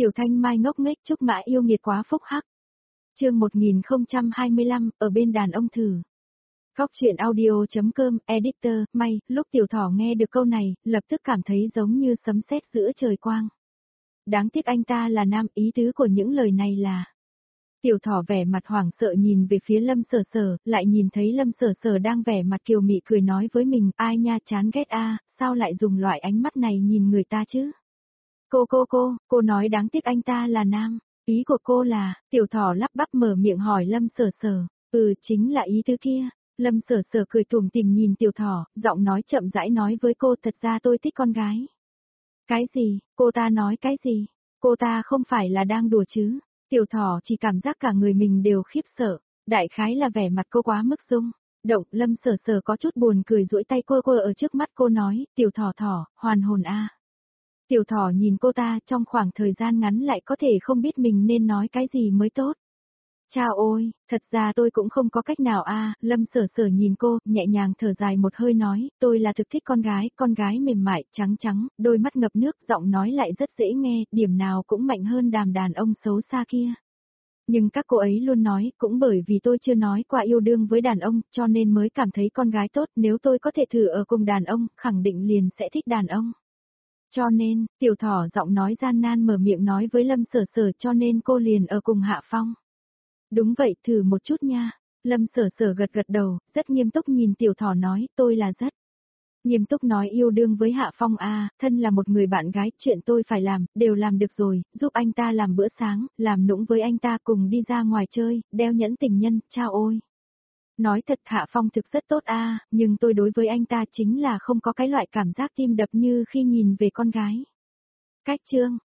Tiểu Thanh Mai ngốc nghếch chúc mã yêu nghiệt quá phúc hắc. Chương 1025, ở bên đàn ông thử. Góc truyện audio.com, editor, May, lúc Tiểu Thỏ nghe được câu này, lập tức cảm thấy giống như sấm sét giữa trời quang. Đáng tiếc anh ta là nam, ý tứ của những lời này là. Tiểu Thỏ vẻ mặt hoảng sợ nhìn về phía Lâm Sở Sở, lại nhìn thấy Lâm Sở Sở đang vẻ mặt kiều mị cười nói với mình, ai nha chán ghét a, sao lại dùng loại ánh mắt này nhìn người ta chứ? Cô nói đáng tiếc anh ta là nam, ý của cô là, Tiểu Thỏ lắp bắp mở miệng hỏi Lâm Sở Sở, chính là ý thứ kia. Lâm Sở Sở cười tủm tỉm nhìn Tiểu Thỏ, giọng nói chậm rãi nói với cô, thật ra tôi thích con gái. Cái gì, cô ta nói cái gì? Cô ta không phải là đang đùa chứ? Tiểu Thỏ chỉ cảm giác cả người mình đều khiếp sợ, đại khái là vẻ mặt cô quá mức rung động. Lâm Sở Sở có chút buồn cười duỗi tay cô ở trước mắt cô nói, Tiểu Thỏ Thỏ, hoàn hồn a. Tiểu Thỏ nhìn cô ta, trong khoảng thời gian ngắn lại có thể không biết mình nên nói cái gì mới tốt. Chao ôi, thật ra tôi cũng không có cách nào a. Lâm Sở Sở nhìn cô, nhẹ nhàng thở dài một hơi nói, tôi là thực thích con gái mềm mại, trắng trắng, đôi mắt ngập nước, giọng nói lại rất dễ nghe, điểm nào cũng mạnh hơn đàn ông xấu xa kia. Nhưng các cô ấy luôn nói, cũng bởi vì tôi chưa nói qua yêu đương với đàn ông, cho nên mới cảm thấy con gái tốt, nếu tôi có thể thử ở cùng đàn ông, khẳng định liền sẽ thích đàn ông. Cho nên, Tiểu Thỏ giọng nói gian nan mở miệng nói với Lâm Sở Sở, cho nên cô liền ở cùng Hạ Phong. Đúng vậy, thử một chút nha. Lâm Sở Sở gật đầu, rất nghiêm túc nhìn Tiểu Thỏ nói, tôi là rất nghiêm túc nói yêu đương với Hạ Phong a, thân là một người bạn gái, chuyện tôi phải làm, đều làm được rồi, giúp anh ta làm bữa sáng, làm nũng với anh ta, cùng đi ra ngoài chơi, đeo nhẫn tình nhân, chao ôi. Nói thật Hạ Phong thực rất tốt a, nhưng tôi đối với anh ta chính là không có cái loại cảm giác tim đập như khi nhìn về con gái. Cách chương.